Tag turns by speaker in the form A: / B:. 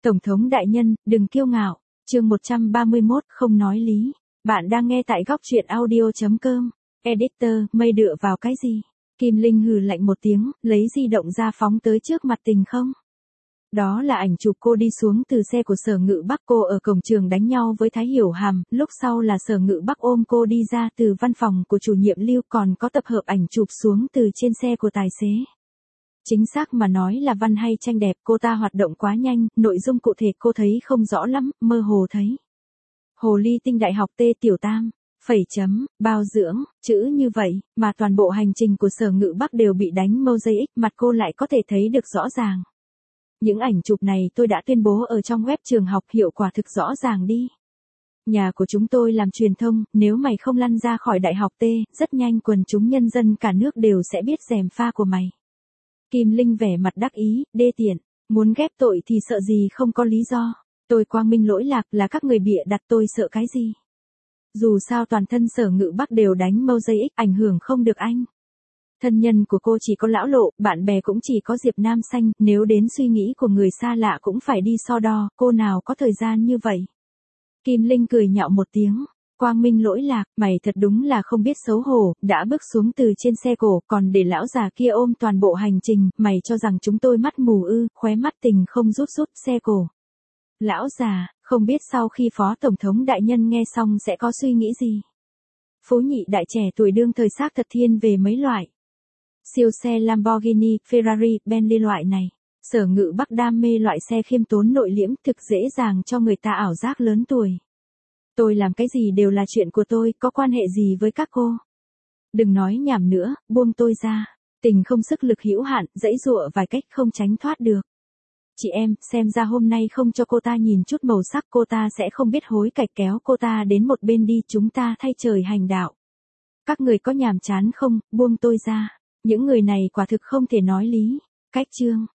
A: Tổng thống đại nhân, đừng kiêu ngạo. Chương 131, không nói lý. Bạn đang nghe tại góc truyện audio.com. Editor, mây dựa vào cái gì? Kim Linh hừ lạnh một tiếng, lấy di động ra phóng tới trước mặt Tình Không. Đó là ảnh chụp cô đi xuống từ xe của Sở Ngự Bắc, cô ở cổng trường đánh nhau với Thái Hiểu Hàm, lúc sau là Sở Ngự Bắc ôm cô đi ra từ văn phòng của chủ nhiệm Lưu, còn có tập hợp ảnh chụp xuống từ trên xe của tài xế. Chính xác mà nói là văn hay tranh đẹp, cô ta hoạt động quá nhanh, nội dung cụ thể cô thấy không rõ lắm, mơ hồ thấy. Hồ ly tinh đại học T tiểu tam, phẩy chấm, bao dưỡng, chữ như vậy, mà toàn bộ hành trình của Sở Ngự Bắc đều bị đánh mosaic, mặt cô lại có thể thấy được rõ ràng. Những ảnh chụp này tôi đã tuyên bố ở trong web trường học, hiệu quả thực rõ ràng đi. Nhà của chúng tôi làm truyền thông, nếu mày không lăn ra khỏi đại học T, rất nhanh quần chúng nhân dân cả nước đều sẽ biết gièm pha của mày. Kim Linh vẻ mặt đắc ý, đê tiện, muốn ghép tội thì sợ gì không có lý do. Tôi quang minh lỗi lạc, là các người bịa đặt, tôi sợ cái gì. Dù sao toàn thân Sở Ngự Bắc đều đánh mosaic, ảnh hưởng không được anh. Thân nhân của cô chỉ có Lão Lộ, bạn bè cũng chỉ có Diệp Nam Xanh, nếu đến suy nghĩ của người xa lạ cũng phải đi so đo, cô nào có thời gian như vậy. Kim Linh cười nhạo một tiếng. Quang minh lỗi lạc, mày thật đúng là không biết xấu hổ, đã bước xuống từ trên xe cổ, còn để lão già kia ôm toàn bộ hành trình, mày cho rằng chúng tôi mắt mù ư? Khóe mắt Tình Không rút xe cổ. Lão già, không biết sau khi Phó Tổng thống đại nhân nghe xong sẽ có suy nghĩ gì? Phố nhị đại trẻ tuổi đương thời xác thật thiên về mấy loại. Siêu xe Lamborghini, Ferrari, Bentley loại này. Sở Ngự Bắc đam mê loại xe khiêm tốn nội liễm, thực dễ dàng cho người ta ảo giác lớn tuổi. Tôi làm cái gì đều là chuyện của tôi, có quan hệ gì với các cô? Đừng nói nhảm nữa, buông tôi ra. Tình Không sức lực hữu hạn, giãy giụa vài cách không tránh thoát được. Chị em, xem ra hôm nay không cho cô ta nhìn chút màu sắc, cô ta sẽ không biết hối cải, kéo cô ta đến một bên đi, chúng ta thay trời hành đạo. Các người có nhàm chán không, buông tôi ra. Những người này quả thực không thể nói lý. Cách chương.